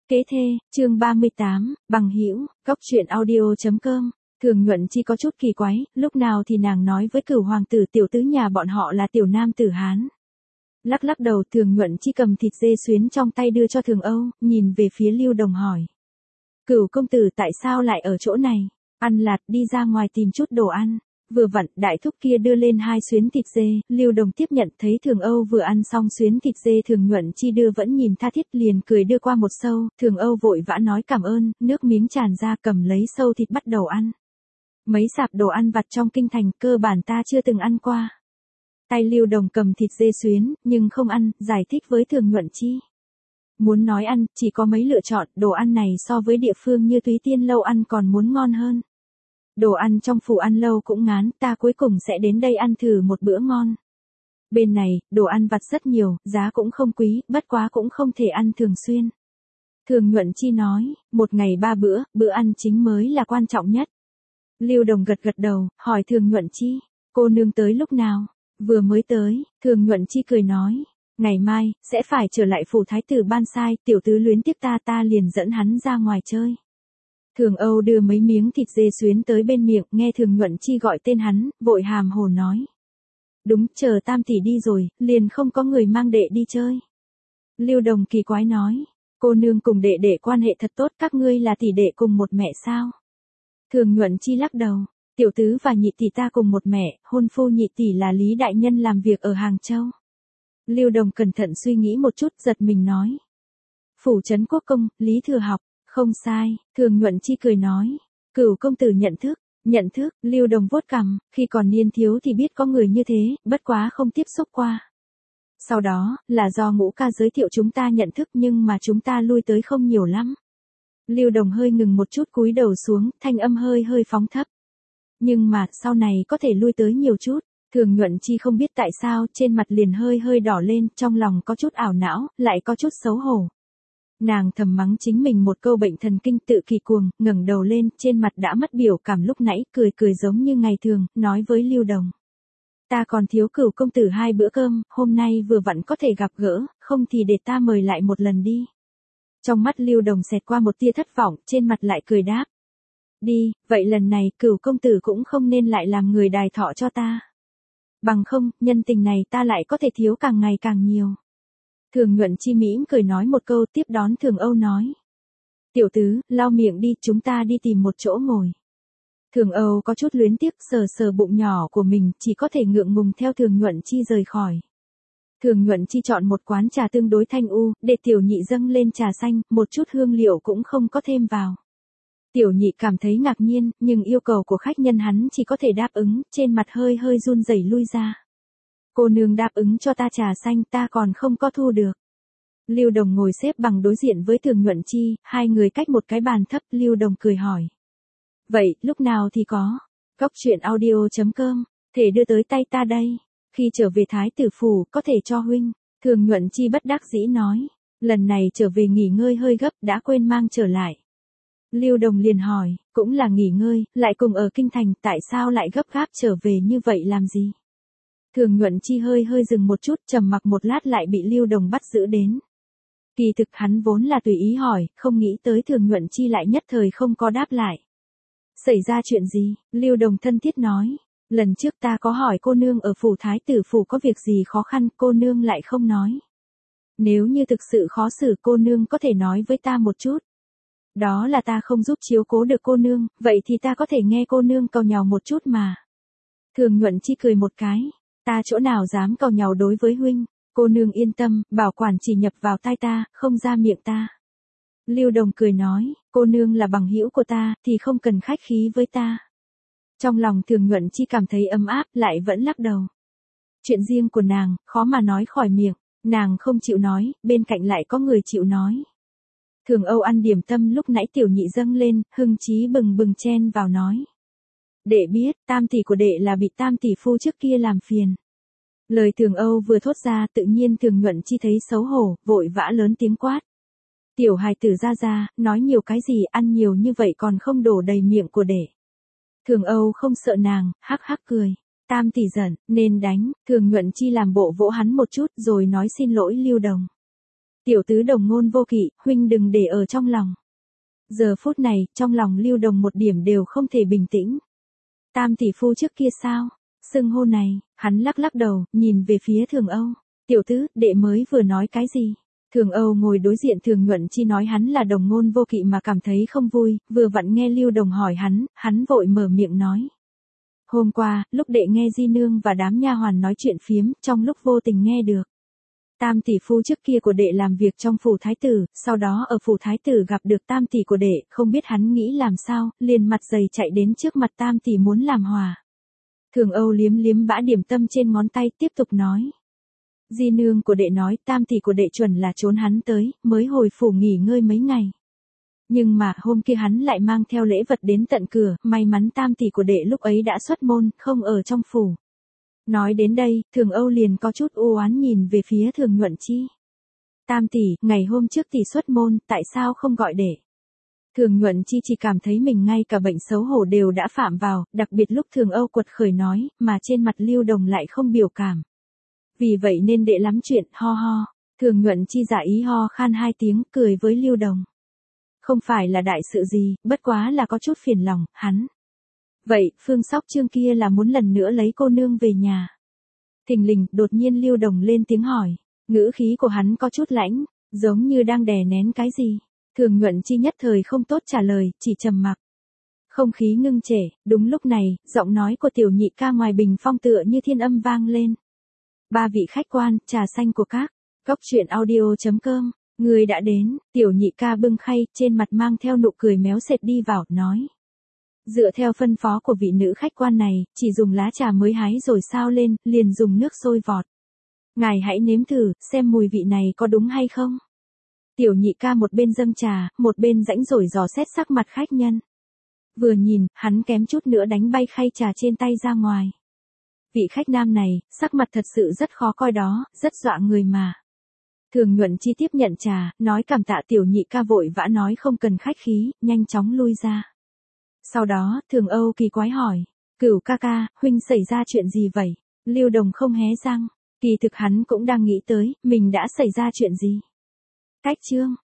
Kế thê, chương 38, bằng hữu, góc truyện audio.com. Thường Nhuận Chi có chút kỳ quái, lúc nào thì nàng nói với Cửu hoàng tử tiểu tứ nhà bọn họ là tiểu nam tử Hán. Lắc lắc đầu, Thường Nhuận Chi cầm thịt dê xuyến trong tay đưa cho Thường Âu, nhìn về phía Lưu Đồng hỏi. Cửu công tử tại sao lại ở chỗ này? Ăn lạt, đi ra ngoài tìm chút đồ ăn. Vừa vặn, đại thúc kia đưa lên 2 xuyến thịt dê, Lưu Đồng tiếp nhận, thấy Thường Âu vừa ăn xong xuyến thịt dê Thường Nhuận Chi đưa vẫn nhìn tha thiết, liền cười đưa qua một sâu, Thường Âu vội vã nói cảm ơn, nước miếng tràn ra, cầm lấy sâu thịt bắt đầu ăn. Mấy sạp đồ ăn vặt trong kinh thành cơ bản ta chưa từng ăn qua. Tay Lưu Đồng cầm thịt dê xuyến, nhưng không ăn, giải thích với Thường Nhuận Chi. Muốn nói ăn, chỉ có mấy lựa chọn, đồ ăn này so với địa phương như Túy Tiên lâu ăn còn muốn ngon hơn. Đồ ăn trong phủ ăn lâu cũng ngán, ta cuối cùng sẽ đến đây ăn thử một bữa ngon. Bên này, đồ ăn vặt rất nhiều, giá cũng không quý, bất quá cũng không thể ăn thường xuyên. Thường Nhuận Chi nói, một ngày 3 bữa, bữa ăn chính mới là quan trọng nhất. Lưu Đồng gật gật đầu, hỏi Thường Nhuận Chi, cô nương tới lúc nào? Vừa mới tới, Thường Nhuận Chi cười nói, ngày mai, sẽ phải trở lại phủ thái tử ban sai, tiểu tứ luyến tiếc ta liền dẫn hắn ra ngoài chơi. Thường Âu đưa mấy miếng thịt dê xuyến tới bên miệng, nghe Thường Nhuận Chi gọi tên hắn, vội hàm hồ nói. Đúng, chờ tam tỷ đi rồi, liền không có người mang đệ đi chơi. Lưu Đồng kỳ quái nói, cô nương cùng đệ đệ quan hệ thật tốt, các ngươi là tỷ đệ cùng một mẹ sao? Thường Nhuận Chi lắc đầu, tiểu tứ và nhị tỷ ta cùng một mẹ, hôn phu nhị tỷ là Lý Đại Nhân làm việc ở Hàng Châu. Lưu Đồng cẩn thận suy nghĩ một chút, giật mình nói. Phủ Trấn Quốc Công, Lý Thừa Học. Không sai, Thường Nhuận Chi cười nói. Cửu công tử nhận thức, Lưu Đồng vuốt cằm, khi còn niên thiếu thì biết có người như thế, bất quá không tiếp xúc qua. Sau đó, là do Ngũ ca giới thiệu chúng ta nhận thức nhưng mà chúng ta lui tới không nhiều lắm. Lưu Đồng hơi ngừng một chút cúi đầu xuống, thanh âm hơi phóng thấp. Nhưng mà, sau này có thể lui tới nhiều chút. Thường Nhuận Chi không biết tại sao, trên mặt liền hơi đỏ lên, trong lòng có chút ảo não, lại có chút xấu hổ. Nàng thầm mắng chính mình một câu bệnh thần kinh tự kỳ cuồng, ngẩng đầu lên, trên mặt đã mất biểu cảm lúc nãy, cười giống như ngày thường, nói với Lưu Đồng. Ta còn thiếu Cửu công tử 2 bữa cơm, hôm nay vừa vặn có thể gặp gỡ, không thì để ta mời lại một lần đi. Trong mắt Lưu Đồng xẹt qua một tia thất vọng, trên mặt lại cười đáp. Đi, vậy lần này Cửu công tử cũng không nên lại làm người đài thọ cho ta. Bằng không, nhân tình này ta lại có thể thiếu càng ngày càng nhiều. Thường Nhuận Chi mỉm cười nói một câu, tiếp đón Thường Âu nói. Tiểu tứ, lau miệng đi, chúng ta đi tìm một chỗ ngồi. Thường Âu có chút luyến tiếc, sờ bụng nhỏ của mình, chỉ có thể ngượng ngùng theo Thường Nhuận Chi rời khỏi. Thường Nhuận Chi chọn một quán trà tương đối thanh u, để tiểu nhị dâng lên trà xanh, một chút hương liệu cũng không có thêm vào. Tiểu nhị cảm thấy ngạc nhiên, nhưng yêu cầu của khách nhân hắn chỉ có thể đáp ứng, trên mặt hơi run rẩy lui ra. Cô nương đáp ứng cho ta trà xanh, ta còn không có thu được. Lưu Đồng ngồi xếp bằng đối diện với Thường Nhuận Chi, hai người cách một cái bàn thấp, Lưu Đồng cười hỏi. Vậy, lúc nào thì có? Góc truyện audio.com, thể đưa tới tay ta đây. Khi trở về thái tử phủ, có thể cho huynh. Thường Nhuận Chi bất đắc dĩ nói. Lần này trở về nghỉ ngơi hơi gấp, đã quên mang trở lại. Lưu Đồng liền hỏi, cũng là nghỉ ngơi, lại cùng ở kinh thành, tại sao lại gấp gáp trở về như vậy làm gì? Thường Nhuận Chi hơi dừng một chút, trầm mặc một lát lại bị Lưu Đồng bắt giữ đến. Kỳ thực hắn vốn là tùy ý hỏi, không nghĩ tới Thường Nhuận Chi lại nhất thời không có đáp lại. Xảy ra chuyện gì? Lưu Đồng thân thiết nói. Lần trước ta có hỏi cô nương ở phủ thái tử phủ có việc gì khó khăn, cô nương lại không nói. Nếu như thực sự khó xử cô nương có thể nói với ta một chút. Đó là ta không giúp chiếu cố được cô nương, vậy thì ta có thể nghe cô nương càu nhàu một chút mà. Thường Nhuận Chi cười một cái. Ta chỗ nào dám càu nhàu đối với huynh, cô nương yên tâm, bảo quản chỉ nhập vào tai ta, không ra miệng ta. Lưu Đồng cười nói, cô nương là bằng hữu của ta, thì không cần khách khí với ta. Trong lòng Thường Nhuận Chi cảm thấy ấm áp, lại vẫn lắc đầu. Chuyện riêng của nàng, khó mà nói khỏi miệng, nàng không chịu nói, bên cạnh lại có người chịu nói. Thường Âu ăn điểm tâm lúc nãy tiểu nhị dâng lên, hưng chí bừng chen vào nói. Đệ biết, tam tỷ của đệ là bị tam tỷ phu trước kia làm phiền. Lời Thường Âu vừa thốt ra tự nhiên Thường Nhuận Chi thấy xấu hổ, vội vã lớn tiếng quát. Tiểu hài tử ra, nói nhiều cái gì, ăn nhiều như vậy còn không đổ đầy miệng của đệ. Thường Âu không sợ nàng, hắc cười. Tam tỷ giận, nên đánh, Thường Nhuận Chi làm bộ vỗ hắn một chút rồi nói xin lỗi Lưu Đồng. Tiểu tứ đồng ngôn vô kỵ, huynh đừng để ở trong lòng. Giờ phút này, trong lòng Lưu Đồng một điểm đều không thể bình tĩnh. Tam tỷ phu trước kia sao? Xưng hô này, hắn lắc lắc đầu, nhìn về phía Thường Âu. Tiểu tứ, đệ mới vừa nói cái gì? Thường Âu ngồi đối diện Thường Nhuận Chi nói hắn là đồng ngôn vô kỵ mà cảm thấy không vui, vừa vặn nghe Lưu Đồng hỏi hắn vội mở miệng nói. Hôm qua, lúc đệ nghe Di Nương và đám nha hoàn nói chuyện phiếm, trong lúc vô tình nghe được. Tam tỷ phu trước kia của đệ làm việc trong phủ thái tử, sau đó ở phủ thái tử gặp được tam tỷ của đệ, không biết hắn nghĩ làm sao, liền mặt dày chạy đến trước mặt tam tỷ muốn làm hòa. Thường Âu liếm liếm bã điểm tâm trên ngón tay tiếp tục nói. Di nương của đệ nói tam tỷ của đệ chuẩn là trốn hắn tới, mới hồi phủ nghỉ ngơi mấy ngày. Nhưng mà hôm kia hắn lại mang theo lễ vật đến tận cửa, may mắn tam tỷ của đệ lúc ấy đã xuất môn, không ở trong phủ. Nói đến đây, Thường Âu liền có chút u oán nhìn về phía Thường Nhuận Chi. Tam tỷ, ngày hôm trước tỷ xuất môn, tại sao không gọi đệ? Thường Nhuận Chi chỉ cảm thấy mình ngay cả bệnh xấu hổ đều đã phạm vào, đặc biệt lúc Thường Âu quật khởi nói, mà trên mặt Lưu Đồng lại không biểu cảm. Vì vậy nên đệ lắm chuyện, ho ho. Thường Nhuận Chi giả ý ho khan 2 tiếng, cười với Lưu Đồng. Không phải là đại sự gì, bất quá là có chút phiền lòng, hắn. Vậy, Phương Sóc Trương kia là muốn lần nữa lấy cô nương về nhà. Thình lình, đột nhiên Lưu Đồng lên tiếng hỏi. Ngữ khí của hắn có chút lãnh, giống như đang đè nén cái gì. Thường Nhuận Chi nhất thời không tốt trả lời, chỉ trầm mặc. Không khí ngưng trệ, đúng lúc này, giọng nói của tiểu nhị ca ngoài bình phong tựa như thiên âm vang lên. 3 vị khách quan, trà xanh của các góc truyện audio.com. Người đã đến, tiểu nhị ca bưng khay, trên mặt mang theo nụ cười méo sệt đi vào, nói. Dựa theo phân phó của vị nữ khách quan này, chỉ dùng lá trà mới hái rồi sao lên, liền dùng nước sôi vọt. Ngài hãy nếm thử, xem mùi vị này có đúng hay không. Tiểu nhị ca một bên dâng trà, một bên rãnh rổi dò xét sắc mặt khách nhân. Vừa nhìn, hắn kém chút nữa đánh bay khay trà trên tay ra ngoài. Vị khách nam này, sắc mặt thật sự rất khó coi đó, rất dọa người mà. Thường Nhuận Chi tiếp nhận trà, nói cảm tạ tiểu nhị ca vội vã nói không cần khách khí, nhanh chóng lui ra. Sau đó, Thường Âu kỳ quái hỏi, Cửu ca ca, huynh xảy ra chuyện gì vậy? Lưu Đồng không hé răng, kỳ thực hắn cũng đang nghĩ tới, mình đã xảy ra chuyện gì. Cách chương